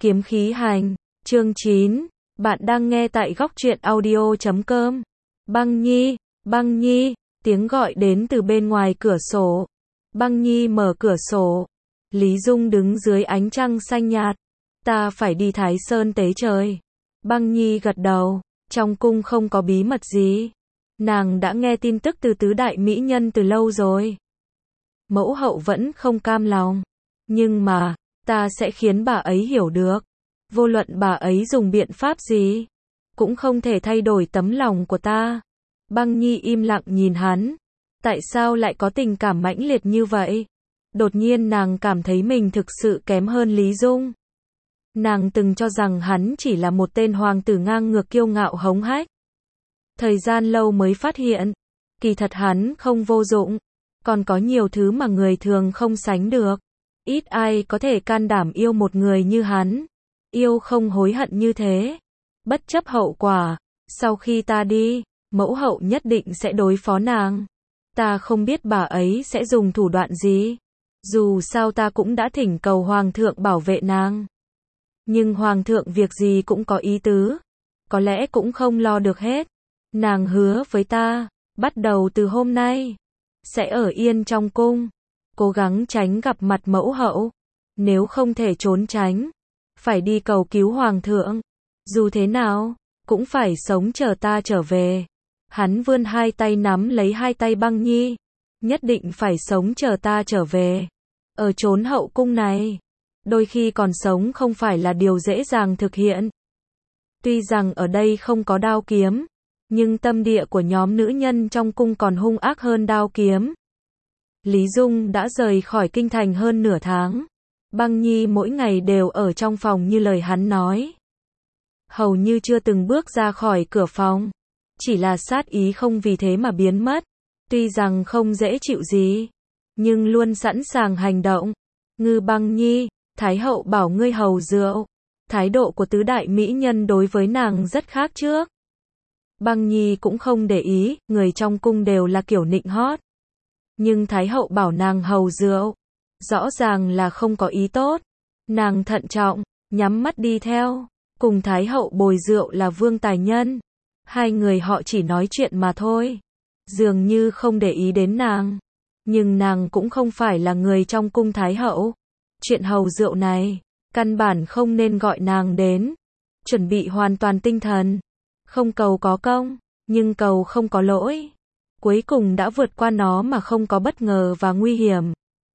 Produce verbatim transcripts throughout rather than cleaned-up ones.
Kiếm khí hành, chương chín. Bạn đang nghe tại góc truyện audio chấm com. Băng Nhi, Băng Nhi, tiếng gọi đến từ bên ngoài cửa sổ. Băng Nhi mở cửa sổ. Lý Dung đứng dưới ánh trăng xanh nhạt. Ta phải đi Thái Sơn tế trời. Băng Nhi gật đầu, trong cung không có bí mật gì. Nàng đã nghe tin tức từ tứ đại mỹ nhân từ lâu rồi. Mẫu hậu vẫn không cam lòng. Nhưng mà, ta sẽ khiến bà ấy hiểu được. Vô luận bà ấy dùng biện pháp gì, cũng không thể thay đổi tấm lòng của ta. Băng Nhi im lặng nhìn hắn. Tại sao lại có tình cảm mãnh liệt như vậy? Đột nhiên nàng cảm thấy mình thực sự kém hơn Lý Dung. Nàng từng cho rằng hắn chỉ là một tên hoàng tử ngang ngược kiêu ngạo hống hách. Thời gian lâu mới phát hiện, kỳ thật hắn không vô dụng, còn có nhiều thứ mà người thường không sánh được. Ít ai có thể can đảm yêu một người như hắn. Yêu không hối hận như thế. Bất chấp hậu quả, sau khi ta đi, mẫu hậu nhất định sẽ đối phó nàng. Ta không biết bà ấy sẽ dùng thủ đoạn gì. Dù sao ta cũng đã thỉnh cầu hoàng thượng bảo vệ nàng. Nhưng hoàng thượng việc gì cũng có ý tứ. Có lẽ cũng không lo được hết. Nàng hứa với ta, bắt đầu từ hôm nay, sẽ ở yên trong cung. Cố gắng tránh gặp mặt mẫu hậu. Nếu không thể trốn tránh, phải đi cầu cứu hoàng thượng. Dù thế nào, cũng phải sống chờ ta trở về. Hắn vươn hai tay nắm lấy hai tay Băng Nhi. Nhất định phải sống chờ ta trở về. Ở chốn hậu cung này, đôi khi còn sống không phải là điều dễ dàng thực hiện. Tuy rằng ở đây không có đao kiếm, nhưng tâm địa của nhóm nữ nhân trong cung còn hung ác hơn đao kiếm. Lý Dung đã rời khỏi kinh thành hơn nửa tháng. Băng Nhi mỗi ngày đều ở trong phòng như lời hắn nói. Hầu như chưa từng bước ra khỏi cửa phòng. Chỉ là sát ý không vì thế mà biến mất. Tuy rằng không dễ chịu gì, nhưng luôn sẵn sàng hành động. Ngư Băng Nhi, Thái hậu bảo ngươi hầu rượu. Thái độ của tứ đại mỹ nhân đối với nàng rất khác trước. Băng Nhi cũng không để ý, người trong cung đều là kiểu nịnh hót. Nhưng Thái hậu bảo nàng hầu rượu, rõ ràng là không có ý tốt. Nàng thận trọng, nhắm mắt đi theo. Cùng Thái hậu bồi rượu là Vương Tài Nhân. Hai người họ chỉ nói chuyện mà thôi. Dường như không để ý đến nàng. Nhưng nàng cũng không phải là người trong cung Thái hậu. Chuyện hầu rượu này, căn bản không nên gọi nàng đến. Chuẩn bị hoàn toàn tinh thần. Không cầu có công, nhưng cầu không có lỗi. Cuối cùng đã vượt qua nó mà không có bất ngờ và nguy hiểm.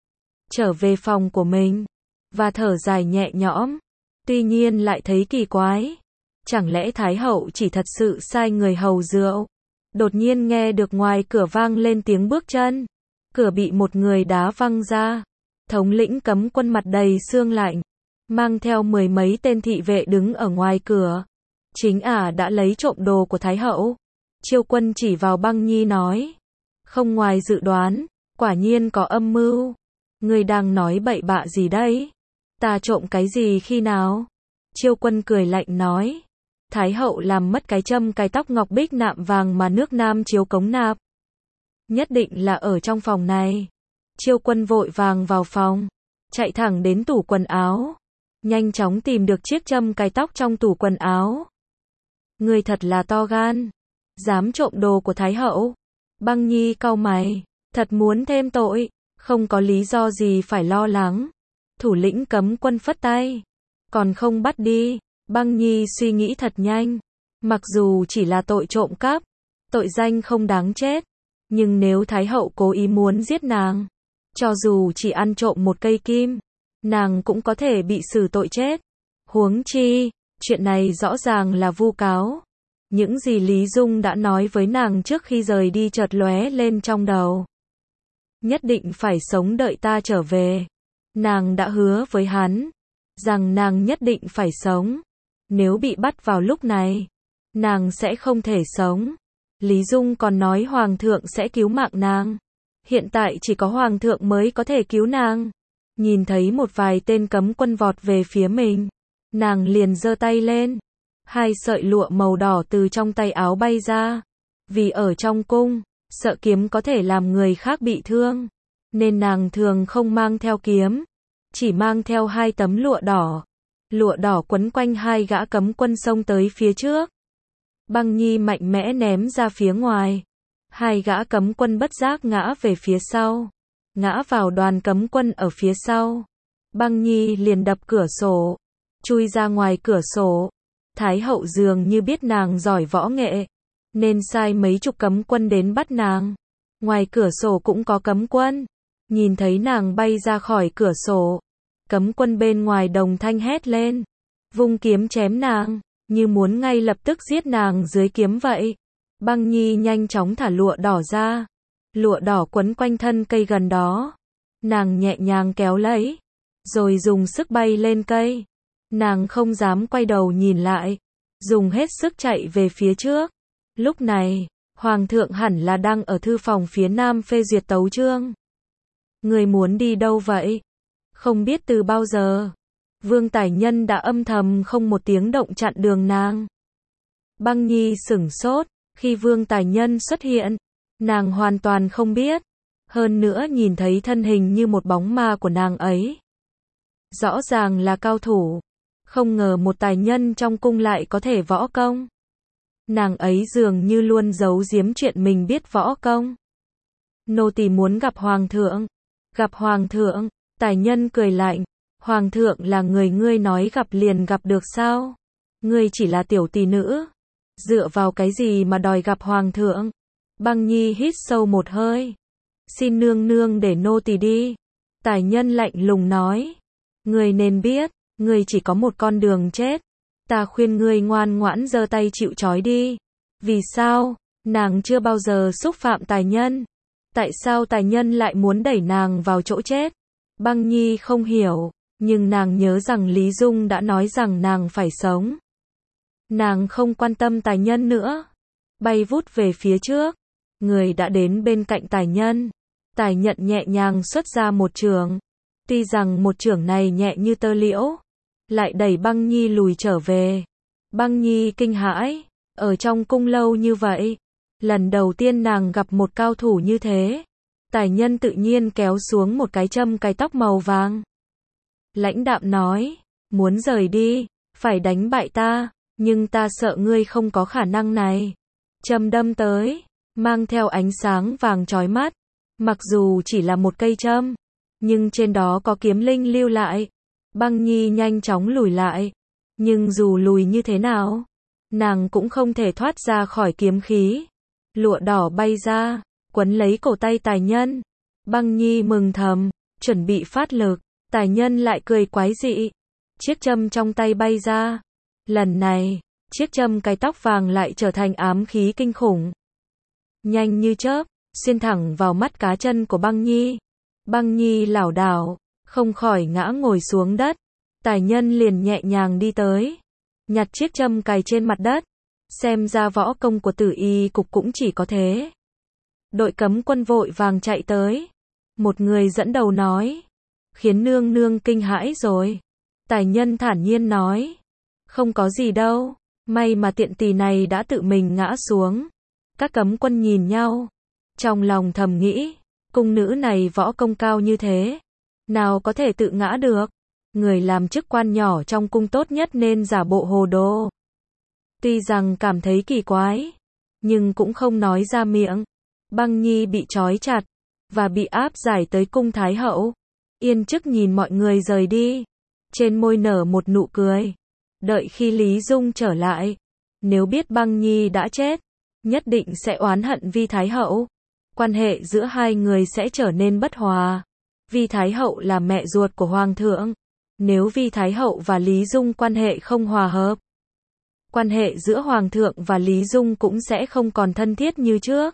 Trở về phòng của mình, và thở dài nhẹ nhõm. Tuy nhiên lại thấy kỳ quái. Chẳng lẽ Thái hậu chỉ thật sự sai người hầu rượu? Đột nhiên nghe được ngoài cửa vang lên tiếng bước chân. Cửa bị một người đá văng ra. Thống lĩnh cấm quân mặt đầy sương lạnh, mang theo mười mấy tên thị vệ đứng ở ngoài cửa. Chính ả đã lấy trộm đồ của Thái hậu. Chiêu Quân chỉ vào Băng Nhi nói. Không ngoài dự đoán, quả nhiên có âm mưu. Ngươi đang nói bậy bạ gì đấy? Ta trộm cái gì khi nào? Chiêu Quân cười lạnh nói. Thái hậu làm mất cái châm cái tóc ngọc bích nạm vàng mà nước Nam chiếu cống nạp. Nhất định là ở trong phòng này. Chiêu Quân vội vàng vào phòng, chạy thẳng đến tủ quần áo. Nhanh chóng tìm được chiếc châm cái tóc trong tủ quần áo. Ngươi thật là to gan. Dám trộm đồ của Thái hậu. Băng Nhi cau mày, thật muốn thêm tội, không có lý do gì phải lo lắng. Thủ lĩnh cấm quân phất tay. Còn không bắt đi. Băng Nhi suy nghĩ thật nhanh. Mặc dù chỉ là tội trộm cắp, tội danh không đáng chết. Nhưng nếu Thái hậu cố ý muốn giết nàng, cho dù chỉ ăn trộm một cây kim, nàng cũng có thể bị xử tội chết. Huống chi, chuyện này rõ ràng là vu cáo. Những gì Lý Dung đã nói với nàng trước khi rời đi chợt lóe lên trong đầu. Nhất định phải sống đợi ta trở về. Nàng đã hứa với hắn, rằng nàng nhất định phải sống. Nếu bị bắt vào lúc này, nàng sẽ không thể sống. Lý Dung còn nói hoàng thượng sẽ cứu mạng nàng. Hiện tại chỉ có hoàng thượng mới có thể cứu nàng. Nhìn thấy một vài tên cấm quân vọt về phía mình, nàng liền giơ tay lên. Hai sợi lụa màu đỏ từ trong tay áo bay ra. Vì ở trong cung, sợ kiếm có thể làm người khác bị thương, nên nàng thường không mang theo kiếm, chỉ mang theo hai tấm lụa đỏ. lụa đỏ quấn quanh hai gã cấm quân xông tới phía trước. Băng Nhi mạnh mẽ ném ra phía ngoài. Hai gã cấm quân bất giác ngã về phía sau, ngã vào đoàn cấm quân ở phía sau. Băng Nhi liền đập cửa sổ, chui ra ngoài cửa sổ. Thái hậu dường như biết nàng giỏi võ nghệ, nên sai mấy chục cấm quân đến bắt nàng. Ngoài cửa sổ cũng có cấm quân. Nhìn thấy nàng bay ra khỏi cửa sổ, cấm quân bên ngoài đồng thanh hét lên, vung kiếm chém nàng, như muốn ngay lập tức giết nàng dưới kiếm vậy. Băng Nhi nhanh chóng thả lụa đỏ ra, lụa đỏ quấn quanh thân cây gần đó. Nàng nhẹ nhàng kéo lấy, rồi dùng sức bay lên cây. Nàng không dám quay đầu nhìn lại, dùng hết sức chạy về phía trước. Lúc này, Hoàng thượng hẳn là đang ở thư phòng phía nam phê duyệt tấu chương. Người muốn đi đâu vậy? Không biết từ bao giờ, Vương Tài Nhân đã âm thầm không một tiếng động chặn đường nàng. Băng Nhi sửng sốt, khi Vương Tài Nhân xuất hiện, nàng hoàn toàn không biết. Hơn nữa nhìn thấy thân hình như một bóng ma của nàng ấy. Rõ ràng là cao thủ, không ngờ một tài nhân trong cung lại có thể võ công. Nàng ấy dường như luôn giấu giếm chuyện mình biết võ công. Nô tỳ muốn gặp Hoàng thượng. Gặp Hoàng thượng, tài nhân cười lạnh. Hoàng thượng là người ngươi nói gặp liền gặp được sao? Ngươi chỉ là tiểu tỳ nữ. Dựa vào cái gì mà đòi gặp Hoàng thượng? Băng Nhi hít sâu một hơi. Xin nương nương để nô tỳ đi. Tài nhân lạnh lùng nói. Ngươi nên biết, ngươi chỉ có một con đường chết. Ta khuyên ngươi ngoan ngoãn giơ tay chịu trói đi. Vì sao? Nàng chưa bao giờ xúc phạm tài nhân. Tại sao tài nhân lại muốn đẩy nàng vào chỗ chết? Băng Nhi không hiểu, nhưng nàng nhớ rằng Lý Dung đã nói rằng nàng phải sống. Nàng không quan tâm tài nhân nữa. Bay vút về phía trước. Người đã đến bên cạnh tài nhân. Tài nhận nhẹ nhàng xuất ra một chưởng. Tuy rằng một chưởng này nhẹ như tơ liễu, lại đẩy Băng Nhi lùi trở về. Băng Nhi kinh hãi, ở trong cung lâu như vậy, lần đầu tiên nàng gặp một cao thủ như thế. Tài nhân tự nhiên kéo xuống một cái châm cài tóc màu vàng. Lãnh đạm nói, muốn rời đi, phải đánh bại ta, nhưng ta sợ ngươi không có khả năng này. Châm đâm tới, mang theo ánh sáng vàng chói mắt. Mặc dù chỉ là một cây châm, nhưng trên đó có kiếm linh lưu lại. Băng Nhi nhanh chóng lùi lại. Nhưng dù lùi như thế nào, nàng cũng không thể thoát ra khỏi kiếm khí. Lụa đỏ bay ra, quấn lấy cổ tay tài nhân. Băng Nhi mừng thầm, chuẩn bị phát lực. Tài nhân lại cười quái dị. Chiếc châm trong tay bay ra. Lần này, chiếc châm cái tóc vàng lại trở thành ám khí kinh khủng. Nhanh như chớp, xuyên thẳng vào mắt cá chân của Băng Nhi. Băng Nhi lảo đảo, không khỏi ngã ngồi xuống đất. Tài nhân liền nhẹ nhàng đi tới, nhặt chiếc châm cài trên mặt đất. Xem ra võ công của Tử Y cục cũng chỉ có thế. Đội cấm quân vội vàng chạy tới. Một người dẫn đầu nói, khiến nương nương kinh hãi rồi. Tài nhân thản nhiên nói, không có gì đâu, may mà tiện tỳ này đã tự mình ngã xuống. Các cấm quân nhìn nhau, trong lòng thầm nghĩ, cung nữ này võ công cao như thế, nào có thể tự ngã được. Người làm chức quan nhỏ trong cung tốt nhất nên giả bộ hồ đồ. Tuy rằng cảm thấy kỳ quái, nhưng cũng không nói ra miệng. Băng Nhi bị trói chặt, và bị áp giải tới cung Thái hậu. Yên Chức nhìn mọi người rời đi, trên môi nở một nụ cười. Đợi khi Lý Dung trở lại, nếu biết Băng Nhi đã chết, nhất định sẽ oán hận Vi Thái hậu. Quan hệ giữa hai người sẽ trở nên bất hòa. Vi Thái hậu là mẹ ruột của Hoàng thượng. Nếu Vi Thái hậu và Lý Dung quan hệ không hòa hợp, quan hệ giữa Hoàng thượng và Lý Dung cũng sẽ không còn thân thiết như trước.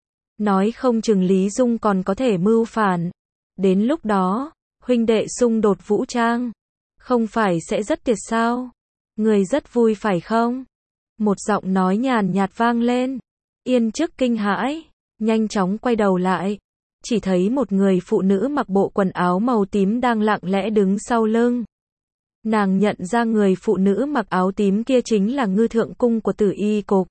Nói không chừng Lý Dung còn có thể mưu phản. Đến lúc đó, huynh đệ xung đột vũ trang, không phải sẽ rất tuyệt sao? Người rất vui phải không? Một giọng nói nhàn nhạt vang lên. Yên Chức kinh hãi, nhanh chóng quay đầu lại. Chỉ thấy một người phụ nữ mặc bộ quần áo màu tím đang lặng lẽ đứng sau lưng. Nàng nhận ra người phụ nữ mặc áo tím kia chính là Ngư Thượng Cung của Tử Y cục.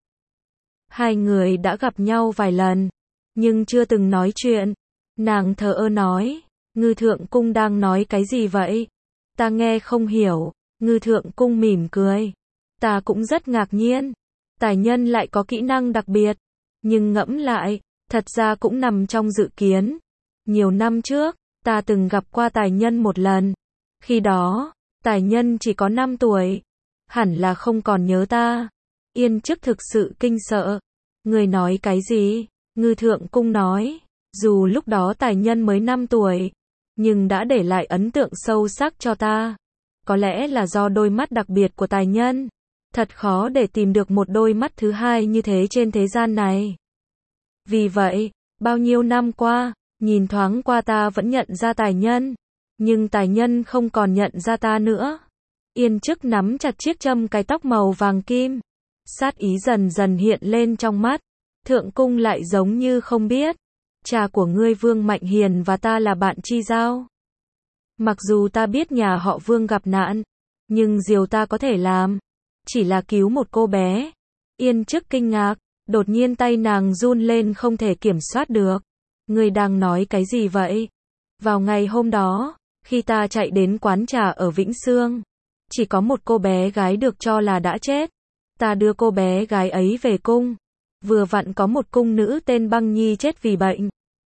Hai người đã gặp nhau vài lần, nhưng chưa từng nói chuyện. Nàng thờ ơ nói, Ngư Thượng Cung đang nói cái gì vậy? Ta nghe không hiểu. Ngư thượng cung mỉm cười. Ta cũng rất ngạc nhiên. Tài nhân lại có kỹ năng đặc biệt. Nhưng ngẫm lại, thật ra cũng nằm trong dự kiến. Nhiều năm trước, ta từng gặp qua tài nhân một lần. Khi đó, tài nhân chỉ có năm tuổi. Hẳn là không còn nhớ ta. Yên Chức thực sự kinh sợ. Người nói cái gì? Ngư thượng cung nói. Dù lúc đó tài nhân mới năm tuổi, nhưng đã để lại ấn tượng sâu sắc cho ta. Có lẽ là do đôi mắt đặc biệt của tài nhân. Thật khó để tìm được một đôi mắt thứ hai như thế trên thế gian này. Vì vậy, bao nhiêu năm qua, nhìn thoáng qua ta vẫn nhận ra tài nhân. Nhưng tài nhân không còn nhận ra ta nữa. Yên Chức nắm chặt chiếc châm cài tóc màu vàng kim. Sát ý dần dần hiện lên trong mắt. Thượng cung lại giống như không biết. Cha của ngươi Vương Mạnh Hiền và ta là bạn chi giao. Mặc dù ta biết nhà họ Vương gặp nạn, nhưng điều ta có thể làm chỉ là cứu một cô bé. Yên Chức kinh ngạc, đột nhiên tay nàng run lên không thể kiểm soát được. Ngươi đang nói cái gì vậy? Vào ngày hôm đó, khi ta chạy đến quán trà ở Vĩnh Sương, chỉ có một cô bé gái được cho là đã chết. Ta đưa cô bé gái ấy về cung. Vừa vặn có một cung nữ tên Băng Nhi chết vì bệnh.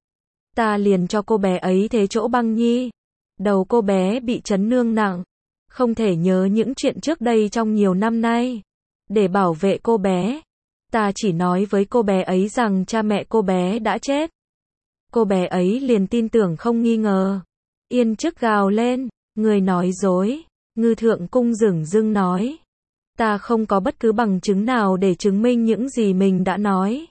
Ta liền cho cô bé ấy thế chỗ Băng Nhi. Đầu cô bé bị chấn thương nặng. Không thể nhớ những chuyện trước đây trong nhiều năm nay. Để bảo vệ cô bé, ta chỉ nói với cô bé ấy rằng cha mẹ cô bé đã chết. Cô bé ấy liền tin tưởng không nghi ngờ. Yên Chức gào lên. Người nói dối. Ngư thượng cung dửng dưng nói. Ta không có bất cứ bằng chứng nào để chứng minh những gì mình đã nói.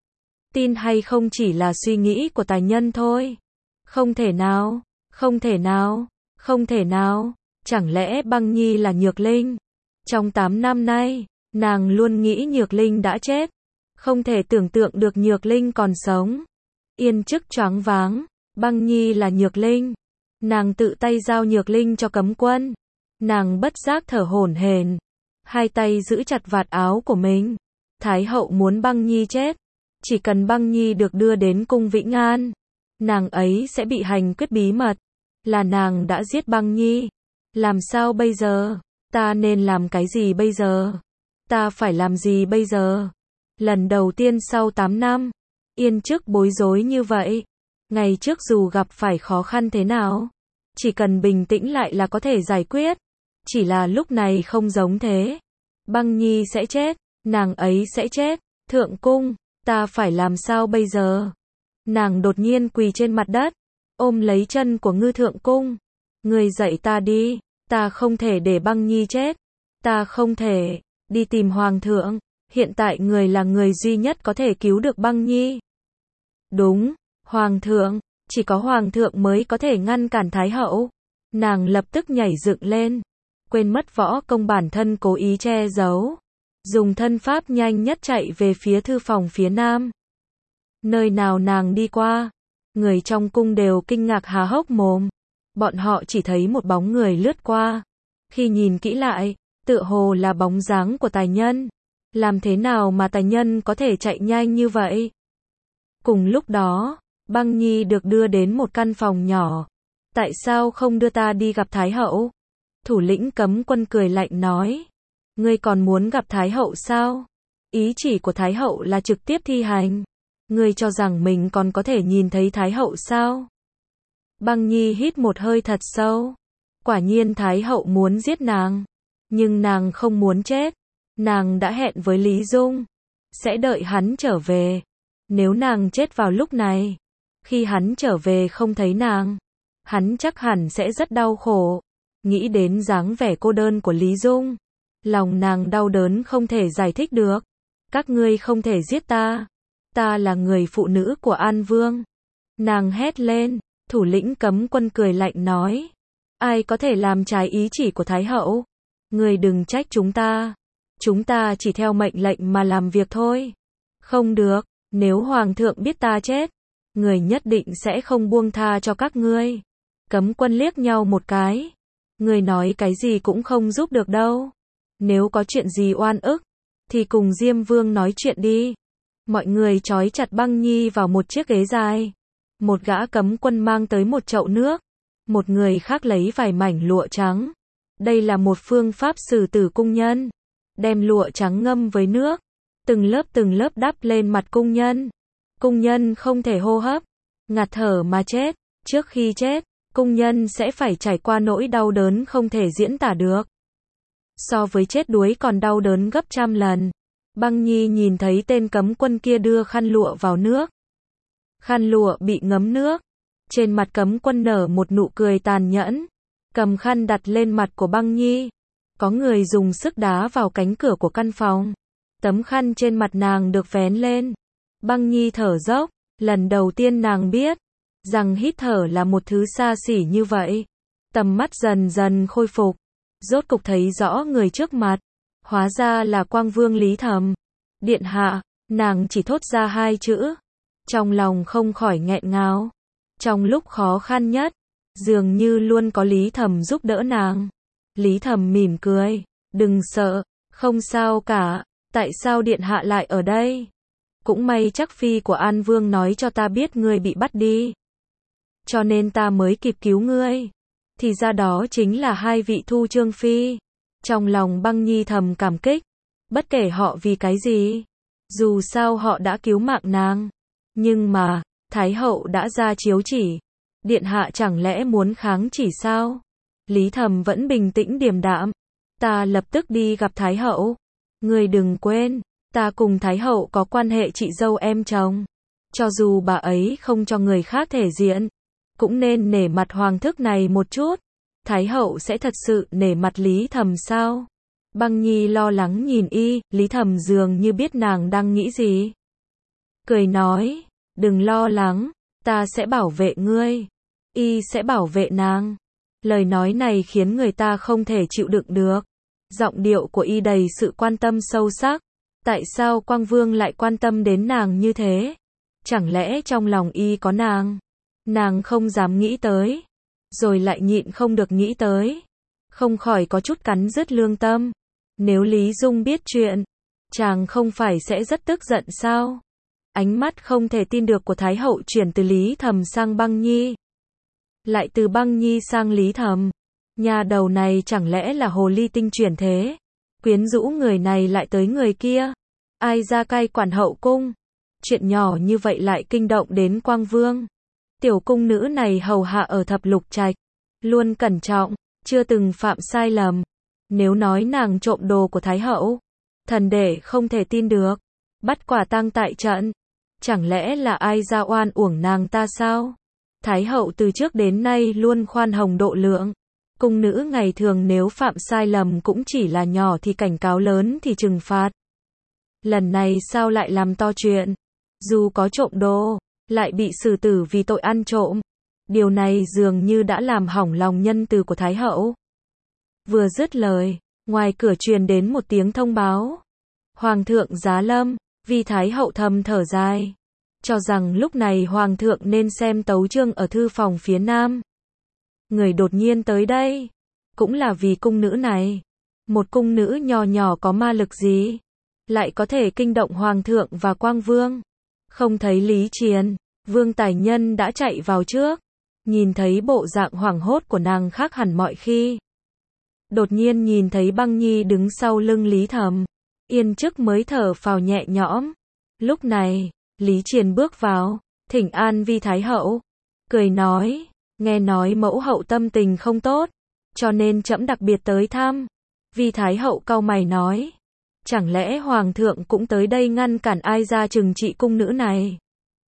Tin hay không chỉ là suy nghĩ của tài nhân thôi. Không thể nào, không thể nào, không thể nào. Chẳng lẽ Băng Nhi là Nhược Linh? Trong tám năm nay, nàng luôn nghĩ Nhược Linh đã chết. Không thể tưởng tượng được Nhược Linh còn sống. Yên Chức choáng váng. Băng Nhi là Nhược Linh. Nàng tự tay giao Nhược Linh cho cấm quân. Nàng bất giác thở hổn hển. Hai tay giữ chặt vạt áo của mình. Thái hậu muốn Băng Nhi chết. Chỉ cần Băng Nhi được đưa đến cung Vĩnh An, nàng ấy sẽ bị hành quyết bí mật. Là nàng đã giết Băng Nhi. Làm sao bây giờ? Ta nên làm cái gì bây giờ? Ta phải làm gì bây giờ? Lần đầu tiên sau tám năm, Yên Chức bối rối như vậy. Ngày trước dù gặp phải khó khăn thế nào, chỉ cần bình tĩnh lại là có thể giải quyết. Chỉ là lúc này không giống thế. Băng Nhi sẽ chết, nàng ấy sẽ chết. Thượng cung, ta phải làm sao bây giờ? Nàng đột nhiên quỳ trên mặt đất, ôm lấy chân của Ngư thượng cung. Người dạy ta đi, ta không thể để Băng Nhi chết. Ta không thể, đi tìm Hoàng thượng. Hiện tại người là người duy nhất có thể cứu được Băng Nhi. Đúng, Hoàng thượng, chỉ có Hoàng thượng mới có thể ngăn cản Thái hậu. Nàng lập tức nhảy dựng lên. Quên mất võ công bản thân cố ý che giấu. Dùng thân pháp nhanh nhất chạy về phía thư phòng phía nam. Nơi nào nàng đi qua, người trong cung đều kinh ngạc há hốc mồm. Bọn họ chỉ thấy một bóng người lướt qua. Khi nhìn kỹ lại, tựa hồ là bóng dáng của tài nhân. Làm thế nào mà tài nhân có thể chạy nhanh như vậy? Cùng lúc đó, Băng Nhi được đưa đến một căn phòng nhỏ. Tại sao không đưa ta đi gặp Thái hậu? Thủ lĩnh cấm quân cười lạnh nói. Ngươi còn muốn gặp Thái hậu sao? Ý chỉ của Thái hậu là trực tiếp thi hành. Ngươi cho rằng mình còn có thể nhìn thấy Thái hậu sao? Băng Nhi hít một hơi thật sâu. Quả nhiên Thái hậu muốn giết nàng. Nhưng nàng không muốn chết. Nàng đã hẹn với Lý Dung. Sẽ đợi hắn trở về. Nếu nàng chết vào lúc này, khi hắn trở về không thấy nàng, hắn chắc hẳn sẽ rất đau khổ. Nghĩ đến dáng vẻ cô đơn của Lý Dung, lòng nàng đau đớn không thể giải thích được. Các ngươi không thể giết ta. Ta là người phụ nữ của An Vương. Nàng hét lên. Thủ lĩnh cấm quân cười lạnh nói. Ai có thể làm trái ý chỉ của Thái hậu? Ngươi đừng trách chúng ta. Chúng ta chỉ theo mệnh lệnh mà làm việc thôi. Không được, nếu Hoàng thượng biết ta chết, người nhất định sẽ không buông tha cho các ngươi. Cấm quân liếc nhau một cái. Người nói cái gì cũng không giúp được đâu. Nếu có chuyện gì oan ức, thì cùng Diêm Vương nói chuyện đi. Mọi người trói chặt Băng Nhi vào một chiếc ghế dài. Một gã cấm quân mang tới một chậu nước. Một người khác lấy vài mảnh lụa trắng. Đây là một phương pháp xử tử cung nhân. Đem lụa trắng ngâm với nước, từng lớp từng lớp đắp lên mặt cung nhân. Cung nhân không thể hô hấp, ngạt thở mà chết. Trước khi chết, cung nhân sẽ phải trải qua nỗi đau đớn không thể diễn tả được. So với chết đuối còn đau đớn gấp trăm lần. Băng Nhi nhìn thấy tên cấm quân kia đưa khăn lụa vào nước. Khăn lụa bị ngấm nước. Trên mặt cấm quân nở một nụ cười tàn nhẫn. Cầm khăn đặt lên mặt của Băng Nhi. Có người dùng sức đá vào cánh cửa của căn phòng. Tấm khăn trên mặt nàng được vén lên. Băng Nhi thở dốc. Lần đầu tiên nàng biết rằng hít thở là một thứ xa xỉ như vậy. Tầm mắt dần dần khôi phục. Rốt cục thấy rõ người trước mặt. Hóa ra là Quang Vương Lý Thầm. Điện hạ, nàng chỉ thốt ra hai chữ. Trong lòng không khỏi nghẹn ngào. Trong lúc khó khăn nhất, dường như luôn có Lý Thầm giúp đỡ nàng. Lý Thầm mỉm cười. Đừng sợ, không sao cả. Tại sao điện hạ lại ở đây? Cũng may chắc phi của An Vương nói cho ta biết ngươi bị bắt đi. Cho nên ta mới kịp cứu ngươi. Thì ra đó chính là hai vị Thu Trương Phi. Trong lòng Băng Nhi thầm cảm kích. Bất kể họ vì cái gì. Dù sao họ đã cứu mạng nàng. Nhưng mà, Thái hậu đã ra chiếu chỉ. Điện hạ chẳng lẽ muốn kháng chỉ sao? Lý Thầm vẫn bình tĩnh điềm đạm. Ta lập tức đi gặp Thái hậu. Ngươi đừng quên, ta cùng Thái hậu có quan hệ chị dâu em chồng. Cho dù bà ấy không cho người khác thể diện, cũng nên nể mặt hoàng thước này một chút. Thái hậu sẽ thật sự nể mặt Lý Thầm sao? Băng Nhi lo lắng nhìn y, Lý Thầm dường như biết nàng đang nghĩ gì. Cười nói, đừng lo lắng, ta sẽ bảo vệ ngươi. Y sẽ bảo vệ nàng. Lời nói này khiến người ta không thể chịu đựng được. Giọng điệu của y đầy sự quan tâm sâu sắc. Tại sao Quang Vương lại quan tâm đến nàng như thế? Chẳng lẽ trong lòng y có nàng? Nàng không dám nghĩ tới. Rồi lại nhịn không được nghĩ tới. Không khỏi có chút cắn rứt lương tâm. Nếu Lý Dung biết chuyện, chàng không phải sẽ rất tức giận sao? Ánh mắt không thể tin được của Thái hậu chuyển từ Lý Thầm sang Băng Nhi. Lại từ Băng Nhi sang Lý Thầm. Nhà đầu này chẳng lẽ là hồ ly tinh chuyển thế? Quyến rũ người này lại tới người kia. Ai ra cai quản hậu cung? Chuyện nhỏ như vậy lại kinh động đến Quang Vương. Tiểu cung nữ này hầu hạ ở thập lục trạch. Luôn cẩn trọng, chưa từng phạm sai lầm. Nếu nói nàng trộm đồ của Thái hậu, thần đệ không thể tin được. Bắt quả tang tại trận. Chẳng lẽ là ai ra oan uổng nàng ta sao? Thái hậu từ trước đến nay luôn khoan hồng độ lượng. Cung nữ ngày thường nếu phạm sai lầm cũng chỉ là nhỏ thì cảnh cáo, lớn thì trừng phạt. Lần này sao lại làm to chuyện? Dù có trộm đồ, lại bị xử tử vì tội ăn trộm. Điều này dường như đã làm hỏng lòng nhân từ của Thái hậu. Vừa dứt lời, ngoài cửa truyền đến một tiếng thông báo. Hoàng thượng giá lâm, vì Thái hậu thầm thở dài. Cho rằng lúc này Hoàng thượng nên xem tấu chương ở thư phòng phía nam. Người đột nhiên tới đây, cũng là vì cung nữ này. Một cung nữ nhỏ nhỏ có ma lực gì, lại có thể kinh động Hoàng thượng và Quang Vương. Không thấy Lý Triền, Vương Tài Nhân đã chạy vào trước. Nhìn thấy bộ dạng hoảng hốt của nàng khác hẳn mọi khi. Đột nhiên nhìn thấy Băng Nhi đứng sau lưng Lý Thầm. Yên chức mới thở phào nhẹ nhõm. Lúc này, Lý Triền bước vào, thỉnh an vi Thái hậu. Cười nói, nghe nói mẫu hậu tâm tình không tốt, cho nên trẫm đặc biệt tới thăm. Vi Thái hậu cau mày nói, chẳng lẽ Hoàng thượng cũng tới đây ngăn cản ai ra trừng trị cung nữ này?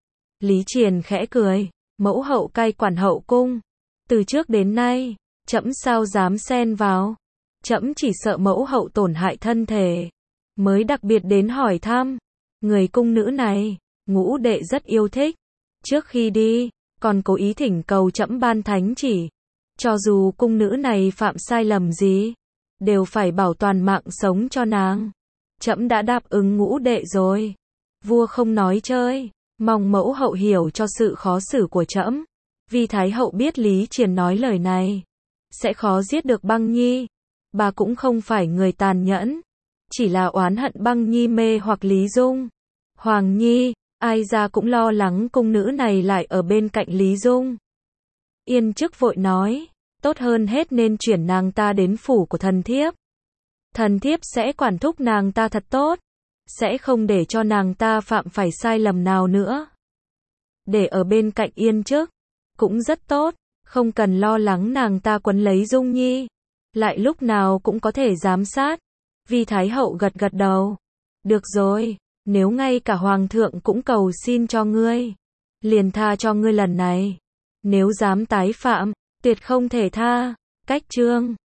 Lý Triền khẽ cười, mẫu hậu cai quản hậu cung. Từ trước đến nay, trẫm sao dám xen vào. Trẫm chỉ sợ mẫu hậu tổn hại thân thể, mới đặc biệt đến hỏi thăm. Người cung nữ này, ngũ đệ rất yêu thích. Trước khi đi, còn cố ý thỉnh cầu trẫm ban thánh chỉ. Cho dù cung nữ này phạm sai lầm gì, đều phải bảo toàn mạng sống cho nàng. Trẫm đã đáp ứng ngũ đệ rồi. Vua không nói chơi, mong mẫu hậu hiểu cho sự khó xử của trẫm. Vì Thái hậu biết Lý Triền nói lời này, sẽ khó giết được Băng Nhi. Bà cũng không phải người tàn nhẫn, chỉ là oán hận Băng Nhi mê hoặc Lý Dung. Hoàng Nhi, ai ra cũng lo lắng cung nữ này lại ở bên cạnh Lý Dung. Yên chức vội nói, tốt hơn hết nên chuyển nàng ta đến phủ của thần thiếp. Thần thiếp sẽ quản thúc nàng ta thật tốt, sẽ không để cho nàng ta phạm phải sai lầm nào nữa. Để ở bên cạnh Yên Chức, cũng rất tốt, không cần lo lắng nàng ta quấn lấy Dung Nhi, lại lúc nào cũng có thể giám sát. Vi Thái Hậu gật gật đầu. Được rồi, nếu ngay cả Hoàng thượng cũng cầu xin cho ngươi, liền tha cho ngươi lần này. Nếu dám tái phạm, tuyệt không thể tha. Cách chương